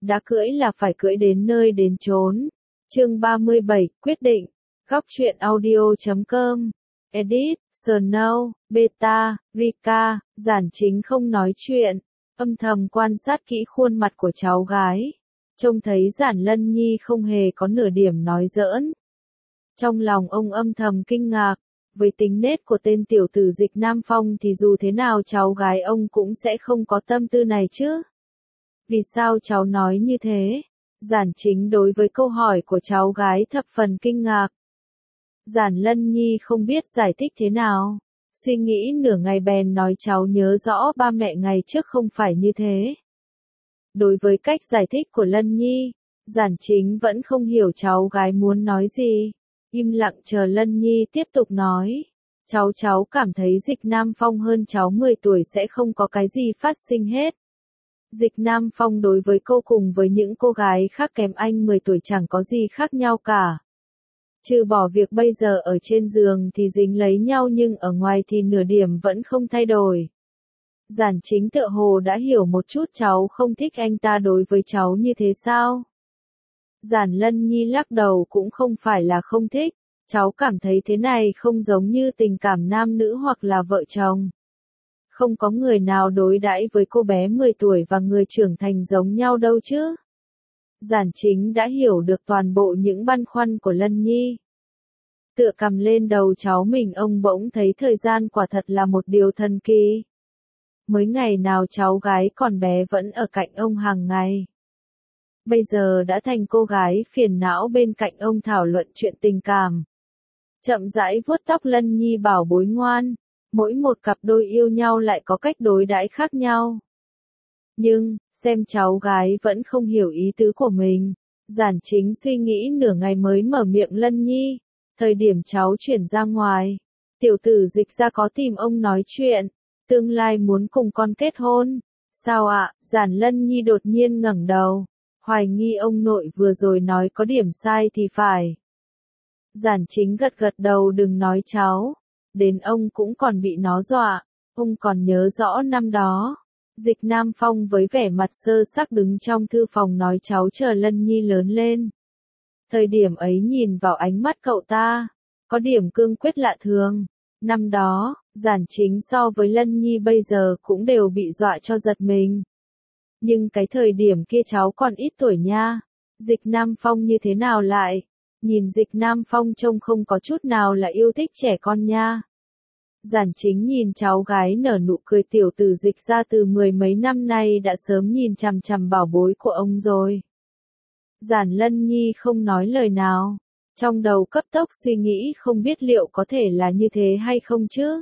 đã cưỡi là phải cưỡi đến nơi đến chốn. Chương 37, quyết định. Góc truyện audio.com. Edit, Snow, Beta, Rika, Giản Chính không nói chuyện, âm thầm quan sát kỹ khuôn mặt của cháu gái. Trông thấy Giản Lân Nhi không hề có nửa điểm nói giỡn. Trong lòng ông âm thầm kinh ngạc, với tính nết của tên tiểu tử Dịch Nam Phong thì dù thế nào cháu gái ông cũng sẽ không có tâm tư này chứ. Vì sao cháu nói như thế? Giản Chính đối với câu hỏi của cháu gái thập phần kinh ngạc. Giản Lân Nhi không biết giải thích thế nào, suy nghĩ nửa ngày bèn nói cháu nhớ rõ ba mẹ ngày trước không phải như thế. Đối với cách giải thích của Lân Nhi, Giản Chính vẫn không hiểu cháu gái muốn nói gì, im lặng chờ Lân Nhi tiếp tục nói. Cháu cảm thấy Dịch Nam Phong hơn cháu 10 tuổi sẽ không có cái gì phát sinh hết. Dịch Nam Phong đối với cô cùng với những cô gái khác kém anh 10 tuổi chẳng có gì khác nhau cả. Trừ bỏ việc bây giờ ở trên giường thì dính lấy nhau nhưng ở ngoài thì nửa điểm vẫn không thay đổi. Giản Chính tựa hồ đã hiểu một chút cháu không thích anh ta đối với cháu như thế sao? Giản Lân Nhi lắc đầu cũng không phải là không thích, cháu cảm thấy thế này không giống như tình cảm nam nữ hoặc là vợ chồng. Không có người nào đối đãi với cô bé 10 tuổi và người trưởng thành giống nhau đâu chứ. Giản Chính đã hiểu được toàn bộ những băn khoăn của Lân Nhi. Tựa cầm lên đầu cháu mình ông bỗng thấy thời gian quả thật là một điều thần kỳ. Mới ngày nào cháu gái còn bé vẫn ở cạnh ông hàng ngày. Bây giờ đã thành cô gái phiền não bên cạnh ông thảo luận chuyện tình cảm. Chậm rãi vuốt tóc Lân Nhi bảo bối ngoan, mỗi một cặp đôi yêu nhau lại có cách đối đãi khác nhau. Nhưng, xem cháu gái vẫn không hiểu ý tứ của mình. Giản Chính suy nghĩ nửa ngày mới mở miệng Lân Nhi. Thời điểm cháu chuyển ra ngoài, tiểu tử Dịch ra có tìm ông nói chuyện, tương lai muốn cùng con kết hôn. Sao ạ? Giản Lân Nhi đột nhiên ngẩng đầu, hoài nghi ông nội vừa rồi nói có điểm sai thì phải. Giản Chính gật gật đầu đừng nói cháu, đến ông cũng còn bị nó dọa, ông còn nhớ rõ năm đó. Dịch Nam Phong với vẻ mặt sơ sắc đứng trong thư phòng nói cháu chờ Lân Nhi lớn lên. Thời điểm ấy nhìn vào ánh mắt cậu ta, có điểm cương quyết lạ thường. Năm đó, Giản Chính so với Lân Nhi bây giờ cũng đều bị dọa cho giật mình. Nhưng cái thời điểm kia cháu còn ít tuổi nha. Dịch Nam Phong như thế nào lại? Nhìn Dịch Nam Phong trông không có chút nào là yêu thích trẻ con nha. Giản Chính nhìn cháu gái nở nụ cười tiểu tử Dịch ra từ 10 mấy năm nay đã sớm nhìn chằm chằm bảo bối của ông rồi. Giản Lân Nhi không nói lời nào, trong đầu cấp tốc suy nghĩ không biết liệu có thể là như thế hay không chứ.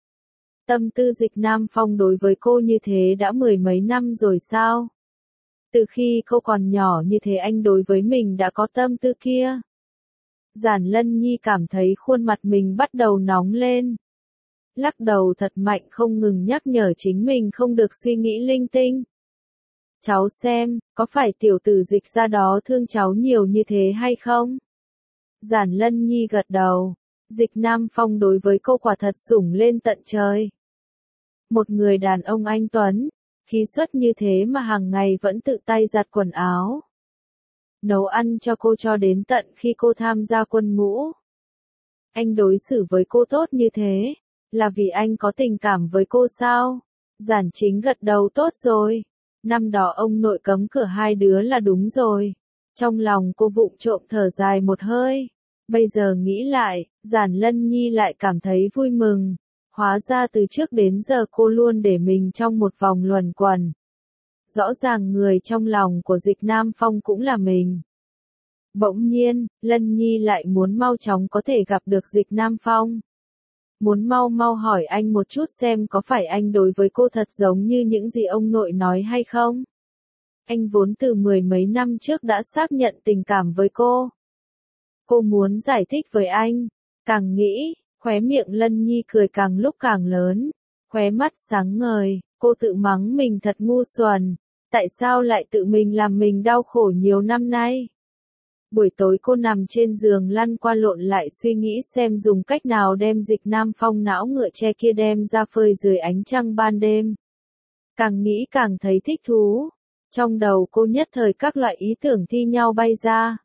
Tâm tư Dịch Nam Phong đối với cô như thế đã 10 mấy năm rồi sao? Từ khi cô còn nhỏ như thế anh đối với mình đã có tâm tư kia. Giản Lân Nhi cảm thấy khuôn mặt mình bắt đầu nóng lên. Lắc đầu thật mạnh không ngừng nhắc nhở chính mình không được suy nghĩ linh tinh. Cháu xem, có phải tiểu tử Dịch ra đó thương cháu nhiều như thế hay không? Giản Lân Nhi gật đầu. Dịch Nam Phong đối với cô quả thật sủng lên tận trời. Một người đàn ông anh tuấn, khí chất như thế mà hàng ngày vẫn tự tay giặt quần áo. Nấu ăn cho cô cho đến tận khi cô tham gia quân ngũ. Anh đối xử với cô tốt như thế, là vì anh có tình cảm với cô sao? Giản Chính gật đầu tốt rồi. Năm đó ông nội cấm cửa hai đứa là đúng rồi. Trong lòng cô vụng trộm thở dài một hơi. Bây giờ nghĩ lại, Giản Lân Nhi lại cảm thấy vui mừng. Hóa ra từ trước đến giờ cô luôn để mình trong một vòng luẩn quẩn. Rõ ràng người trong lòng của Dịch Nam Phong cũng là mình. Bỗng nhiên, Lân Nhi lại muốn mau chóng có thể gặp được Dịch Nam Phong. Muốn mau mau hỏi anh một chút xem có phải anh đối với cô thật giống như những gì ông nội nói hay không? Anh vốn từ 10 mấy năm trước đã xác nhận tình cảm với cô. Cô muốn giải thích với anh. Càng nghĩ, khóe miệng Lân Nhi cười càng lúc càng lớn. Khóe mắt sáng ngời, cô tự mắng mình thật ngu xuẩn. Tại sao lại tự mình làm mình đau khổ nhiều năm nay? Buổi tối cô nằm trên giường lăn qua lộn lại suy nghĩ xem dùng cách nào đem Dịch Nam Phong não ngựa tre kia đem ra phơi dưới ánh trăng ban đêm. Càng nghĩ càng thấy thích thú. Trong đầu cô nhất thời các loại ý tưởng thi nhau bay ra.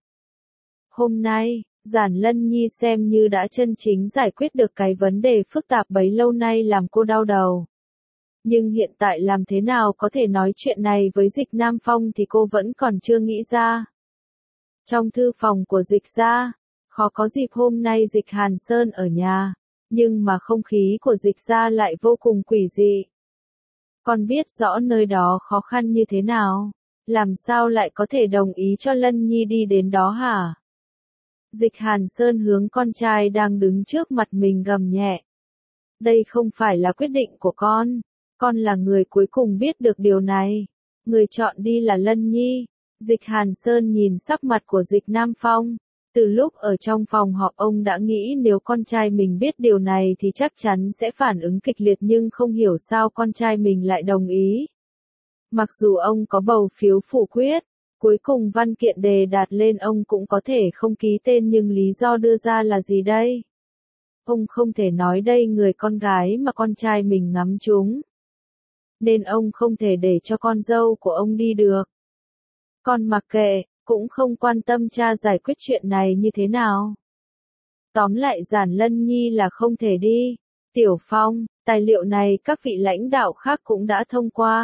Hôm nay, Giản Lân Nhi xem như đã chân chính giải quyết được cái vấn đề phức tạp bấy lâu nay làm cô đau đầu. Nhưng hiện tại làm thế nào có thể nói chuyện này với Dịch Nam Phong thì cô vẫn còn chưa nghĩ ra. Trong thư phòng của Dịch gia, khó có dịp hôm nay Dịch Hàn Sơn ở nhà, nhưng mà không khí của Dịch gia lại vô cùng quỷ dị. Con biết rõ nơi đó khó khăn như thế nào, làm sao lại có thể đồng ý cho Lân Nhi đi đến đó hả? Dịch Hàn Sơn hướng con trai đang đứng trước mặt mình gầm nhẹ. Đây không phải là quyết định của con là người cuối cùng biết được điều này. Người chọn đi là Lân Nhi. Dịch Hàn Sơn nhìn sắc mặt của Dịch Nam Phong. Từ lúc ở trong phòng họp ông đã nghĩ nếu con trai mình biết điều này thì chắc chắn sẽ phản ứng kịch liệt nhưng không hiểu sao con trai mình lại đồng ý. Mặc dù ông có bầu phiếu phủ quyết, cuối cùng văn kiện đề đạt lên ông cũng có thể không ký tên nhưng lý do đưa ra là gì đây? Ông không thể nói đây người con gái mà con trai mình ngắm trúng. Nên ông không thể để cho con dâu của ông đi được. Con mặc kệ, cũng không quan tâm cha giải quyết chuyện này như thế nào. Tóm lại Giản Lân Nhi là không thể đi. Tiểu Phong, tài liệu này các vị lãnh đạo khác cũng đã thông qua.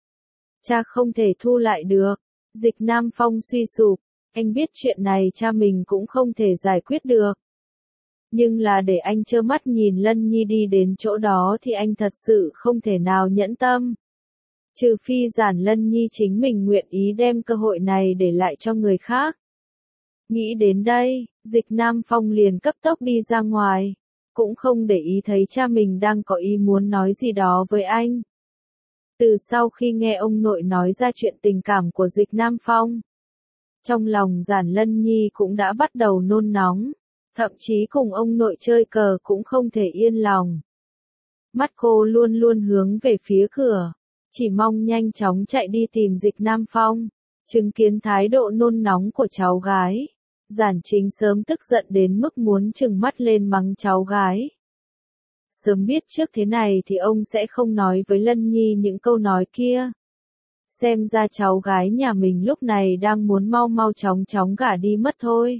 Cha không thể thu lại được. Dịch Nam Phong suy sụp, anh biết chuyện này cha mình cũng không thể giải quyết được. Nhưng là để anh trơ mắt nhìn Lân Nhi đi đến chỗ đó thì anh thật sự không thể nào nhẫn tâm. Trừ phi Giản Lân Nhi chính mình nguyện ý đem cơ hội này để lại cho người khác. Nghĩ đến đây, Dịch Nam Phong liền cấp tốc đi ra ngoài, cũng không để ý thấy cha mình đang có ý muốn nói gì đó với anh. Từ sau khi nghe ông nội nói ra chuyện tình cảm của Dịch Nam Phong, trong lòng Giản Lân Nhi cũng đã bắt đầu nôn nóng, thậm chí cùng ông nội chơi cờ cũng không thể yên lòng. Mắt cô luôn luôn hướng về phía cửa, chỉ mong nhanh chóng chạy đi tìm Dịch Nam Phong. Chứng kiến thái độ nôn nóng của cháu gái, Giản Chính sớm tức giận đến mức muốn trừng mắt lên mắng cháu gái. Sớm biết trước thế này thì ông sẽ không nói với Lân Nhi những câu nói kia. Xem ra cháu gái nhà mình lúc này đang muốn mau mau chóng chóng gả đi mất thôi.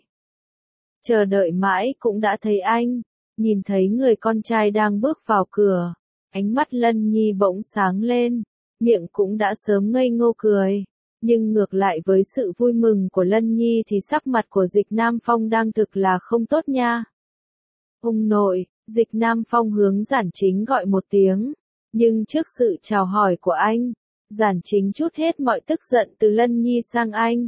Chờ đợi mãi cũng đã thấy anh, nhìn thấy người con trai đang bước vào cửa, ánh mắt Lân Nhi bỗng sáng lên, miệng cũng đã sớm ngây ngô cười. Nhưng ngược lại với sự vui mừng của Lân Nhi thì sắc mặt của Dịch Nam Phong đang thực là không tốt nha. Ông nội, Dịch Nam Phong hướng Giản Chính gọi một tiếng, nhưng trước sự chào hỏi của anh, Giản Chính trút hết mọi tức giận từ Lân Nhi sang anh.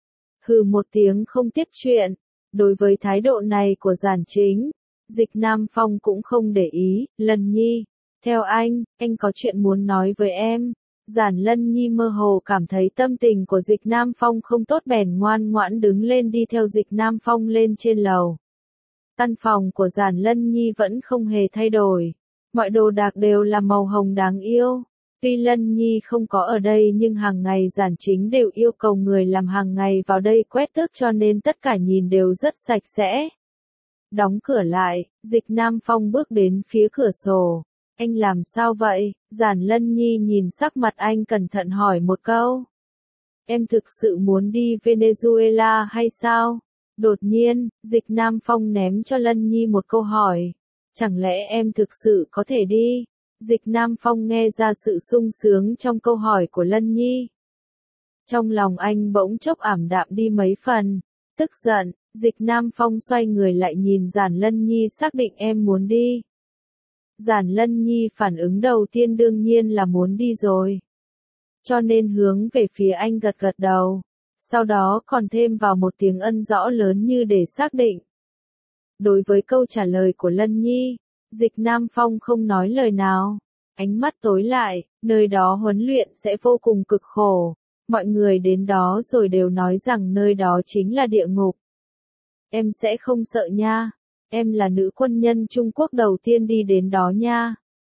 Hừ một tiếng không tiếp chuyện, đối với thái độ này của Giản Chính, Dịch Nam Phong cũng không để ý. Lân Nhi, theo anh có chuyện muốn nói với em. Giản Lân Nhi mơ hồ cảm thấy tâm tình của Dịch Nam Phong không tốt bèn ngoan ngoãn đứng lên đi theo Dịch Nam Phong lên trên lầu. Căn phòng của Giản Lân Nhi vẫn không hề thay đổi. Mọi đồ đạc đều là màu hồng đáng yêu. Tuy Lân Nhi không có ở đây nhưng hàng ngày Giản Chính đều yêu cầu người làm hàng ngày vào đây quét tước cho nên tất cả nhìn đều rất sạch sẽ. Đóng cửa lại, Dịch Nam Phong bước đến phía cửa sổ. Anh làm sao vậy? Giản Lân Nhi nhìn sắc mặt anh cẩn thận hỏi một câu. Em thực sự muốn đi Venezuela hay sao? Đột nhiên, Dịch Nam Phong ném cho Lân Nhi một câu hỏi. Chẳng lẽ em thực sự có thể đi? Dịch Nam Phong nghe ra sự sung sướng trong câu hỏi của Lân Nhi. Trong lòng anh bỗng chốc ảm đạm đi mấy phần. Tức giận, Dịch Nam Phong xoay người lại nhìn Giản Lân Nhi xác định em muốn đi. Giản Lân Nhi phản ứng đầu tiên đương nhiên là muốn đi rồi. Cho nên hướng về phía anh gật gật đầu. Sau đó còn thêm vào một tiếng ân rõ lớn như để xác định. Đối với câu trả lời của Lân Nhi, Dịch Nam Phong không nói lời nào. Ánh mắt tối lại, nơi đó huấn luyện sẽ vô cùng cực khổ. Mọi người đến đó rồi đều nói rằng nơi đó chính là địa ngục. Em sẽ không sợ nha. Em là nữ quân nhân Trung Quốc đầu tiên đi đến đó nha.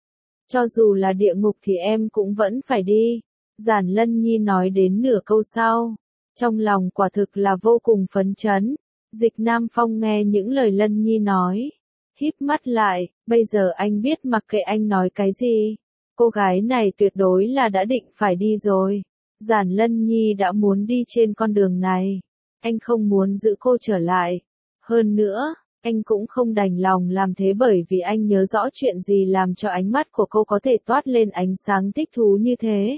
Cho dù là địa ngục thì em cũng vẫn phải đi. Giản Lân Nhi nói đến nửa câu sau. Trong lòng quả thực là vô cùng phấn chấn. Dịch Nam Phong nghe những lời Lân Nhi nói. Híp mắt lại, bây giờ anh biết mặc kệ anh nói cái gì. Cô gái này tuyệt đối là đã định phải đi rồi. Giản Lân Nhi đã muốn đi trên con đường này. Anh không muốn giữ cô trở lại. Hơn nữa, anh cũng không đành lòng làm thế bởi vì anh nhớ rõ chuyện gì làm cho ánh mắt của cô có thể toát lên ánh sáng thích thú như thế.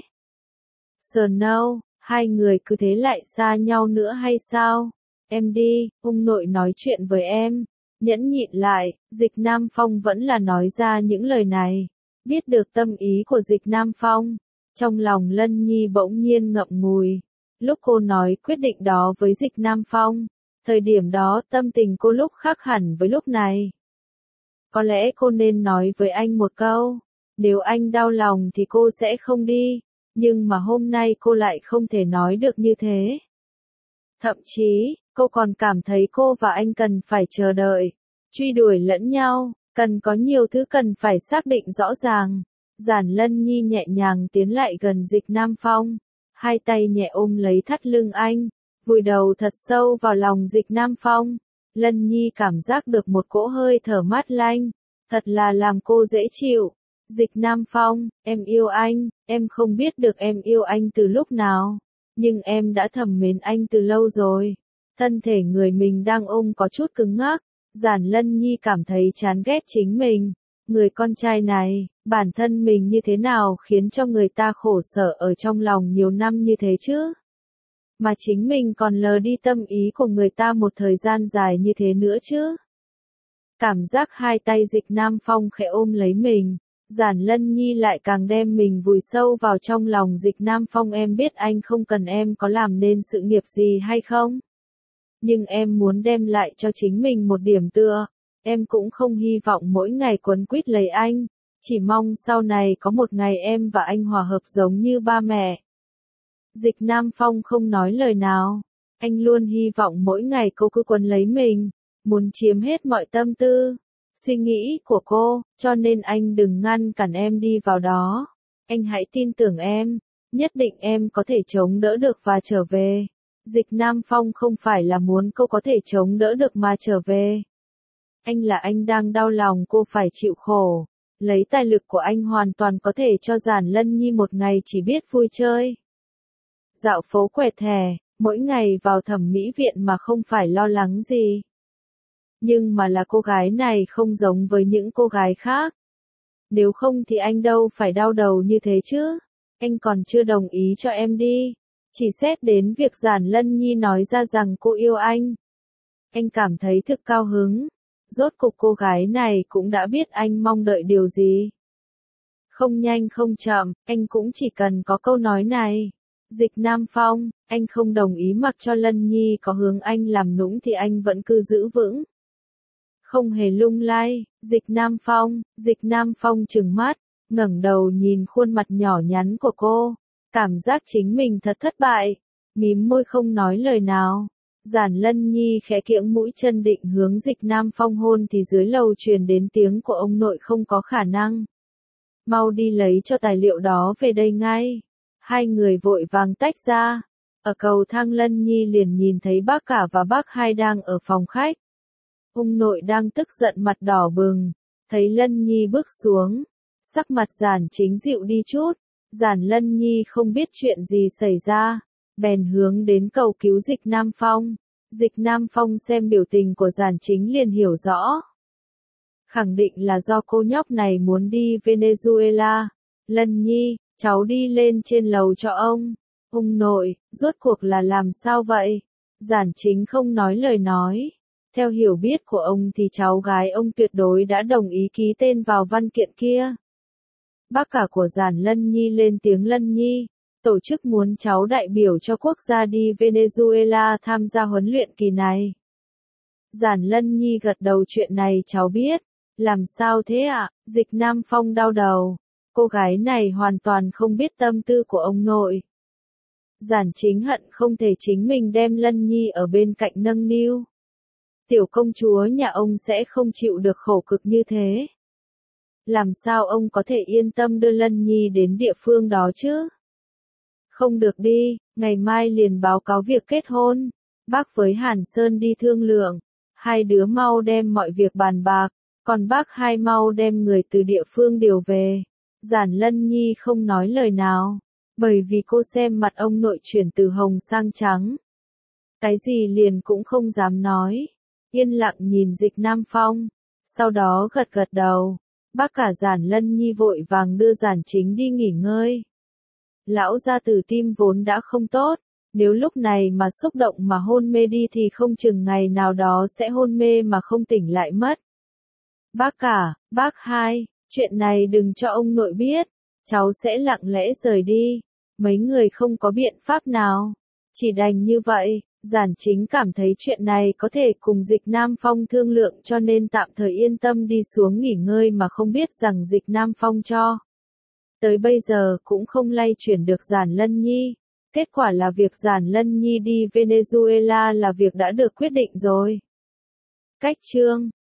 Snow, hai người cứ thế lại xa nhau nữa hay sao? Em đi, ông nội nói chuyện với em. Nhẫn nhịn lại, Dịch Nam Phong vẫn là nói ra những lời này. Biết được tâm ý của Dịch Nam Phong, trong lòng Lân Nhi bỗng nhiên ngậm ngùi. Lúc cô nói quyết định đó với Dịch Nam Phong, thời điểm đó tâm tình cô lúc khác hẳn với lúc này. Có lẽ cô nên nói với anh một câu, nếu anh đau lòng thì cô sẽ không đi, nhưng mà hôm nay cô lại không thể nói được như thế. Thậm chí, cô còn cảm thấy cô và anh cần phải chờ đợi, truy đuổi lẫn nhau, cần có nhiều thứ cần phải xác định rõ ràng. Giản Lân Nhi nhẹ nhàng tiến lại gần Dịch Nam Phong, hai tay nhẹ ôm lấy thắt lưng anh, vùi đầu thật sâu vào lòng Dịch Nam Phong. Lân Nhi cảm giác được một cỗ hơi thở mát lanh, thật là làm cô dễ chịu. Dịch Nam Phong, em yêu anh, em không biết được em yêu anh từ lúc nào, nhưng em đã thầm mến anh từ lâu rồi. Thân thể người mình đang ôm có chút cứng ngắc, Giản Lân Nhi cảm thấy chán ghét chính mình. Người con trai này, bản thân mình như thế nào khiến cho người ta khổ sở ở trong lòng nhiều năm như thế chứ? Mà chính mình còn lờ đi tâm ý của người ta một thời gian dài như thế nữa chứ? Cảm giác hai tay Dịch Nam Phong khẽ ôm lấy mình, Giản Lân Nhi lại càng đem mình vùi sâu vào trong lòng Dịch Nam Phong. Em biết anh không cần em có làm nên sự nghiệp gì hay không? Nhưng em muốn đem lại cho chính mình một điểm tựa. Em cũng không hy vọng mỗi ngày quấn quýt lấy anh, chỉ mong sau này có một ngày em và anh hòa hợp giống như ba mẹ. Dịch Nam Phong không nói lời nào, anh luôn hy vọng mỗi ngày cô cứ quấn lấy mình, muốn chiếm hết mọi tâm tư, suy nghĩ của cô, cho nên anh đừng ngăn cản em đi vào đó. Anh hãy tin tưởng em, nhất định em có thể chống đỡ được và trở về. Dịch Nam Phong không phải là muốn cô có thể chống đỡ được mà trở về. Anh đang đau lòng cô phải chịu khổ. Lấy tài lực của anh hoàn toàn có thể cho Giản Lân Nhi một ngày chỉ biết vui chơi. Dạo phố quẹt thẻ, mỗi ngày vào thẩm mỹ viện mà không phải lo lắng gì. Nhưng mà là cô gái này không giống với những cô gái khác. Nếu không thì anh đâu phải đau đầu như thế chứ. Anh còn chưa đồng ý cho em đi. Chỉ xét đến việc Giản Lân Nhi nói ra rằng cô yêu anh. Anh cảm thấy thực cao hứng. Rốt cục cô gái này cũng đã biết anh mong đợi điều gì. Không nhanh không chậm, anh cũng chỉ cần có câu nói này. Dịch Nam Phong, anh không đồng ý mặc cho Lân Nhi có hướng anh làm nũng thì anh vẫn cứ giữ vững. Không hề lung lay, Dịch Nam Phong trừng mắt, ngẩng đầu nhìn khuôn mặt nhỏ nhắn của cô. Cảm giác chính mình thật thất bại, mím môi không nói lời nào. Giản Lân Nhi khẽ kiễng mũi chân định hướng Dịch Nam Phong hôn thì dưới lầu truyền đến tiếng của ông nội không có khả năng. Mau đi lấy cho tài liệu đó về đây ngay. Hai người vội vàng tách ra. Ở cầu thang Lân Nhi liền nhìn thấy bác cả và bác hai đang ở phòng khách. Ông nội đang tức giận mặt đỏ bừng. Thấy Lân Nhi bước xuống. Sắc mặt Giản Chính dịu đi chút. Giản Lân Nhi không biết chuyện gì xảy ra. Bèn hướng đến cầu cứu Dịch Nam Phong. Dịch Nam Phong xem biểu tình của Giản Chính liền hiểu rõ. Khẳng định là do cô nhóc này muốn đi Venezuela. Lân Nhi, cháu đi lên trên lầu cho ông. Ông nội, rốt cuộc là làm sao vậy? Giản Chính không nói lời nói. Theo hiểu biết của ông thì cháu gái ông tuyệt đối đã đồng ý ký tên vào văn kiện kia. Bác cả của Giản Lân Nhi lên tiếng. Lân Nhi, tổ chức muốn cháu đại biểu cho quốc gia đi Venezuela tham gia huấn luyện kỳ này. Giản Lân Nhi gật đầu. Chuyện này cháu biết. Làm sao thế ạ? Dịch Nam Phong đau đầu. Cô gái này hoàn toàn không biết tâm tư của ông nội. Giản Chính hận không thể chính mình đem Lân Nhi ở bên cạnh nâng niu. Tiểu công chúa nhà ông sẽ không chịu được khổ cực như thế. Làm sao ông có thể yên tâm đưa Lân Nhi đến địa phương đó chứ? Không được đi, ngày mai liền báo cáo việc kết hôn. Bác với Hàn Sơn đi thương lượng. Hai đứa mau đem mọi việc bàn bạc, còn bác hai mau đem người từ địa phương điều về. Giản Lân Nhi không nói lời nào. Bởi vì cô xem mặt ông nội chuyển từ hồng sang trắng. Cái gì liền cũng không dám nói. Yên lặng nhìn Dịch Nam Phong. Sau đó gật gật đầu. Bác cả Giản Lân Nhi vội vàng đưa Giản Chính đi nghỉ ngơi. Lão gia tử tim vốn đã không tốt. Nếu lúc này mà xúc động mà hôn mê đi thì không chừng ngày nào đó sẽ hôn mê mà không tỉnh lại mất. Bác cả, bác hai, chuyện này đừng cho ông nội biết. Cháu sẽ lặng lẽ rời đi. Mấy người không có biện pháp nào. Chỉ đành như vậy. Giản Chính cảm thấy chuyện này có thể cùng Dịch Nam Phong thương lượng cho nên tạm thời yên tâm đi xuống nghỉ ngơi mà không biết rằng Dịch Nam Phong cho. Tới bây giờ cũng không lay chuyển được Giản Lân Nhi. Kết quả là việc Giản Lân Nhi đi Venezuela là việc đã được quyết định rồi. Cách chương